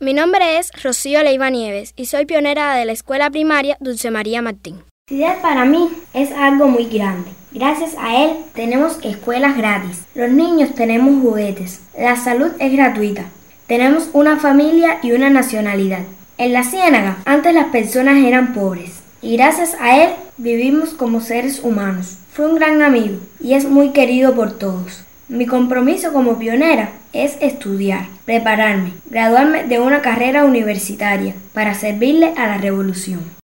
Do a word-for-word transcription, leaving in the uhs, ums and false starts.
Mi nombre es Rocío Leiva Nieves y soy pionera de la escuela primaria Dulce María Martín. Fidel para mí es algo muy grande. Gracias a él tenemos escuelas gratis. Los niños tenemos juguetes. La salud es gratuita. Tenemos una familia y una nacionalidad. En la Ciénaga antes las personas eran pobres y gracias a él vivimos como seres humanos. Fue un gran amigo y es muy querido por todos. Mi compromiso como pionera es estudiar, prepararme, graduarme de una carrera universitaria para servirle a la revolución.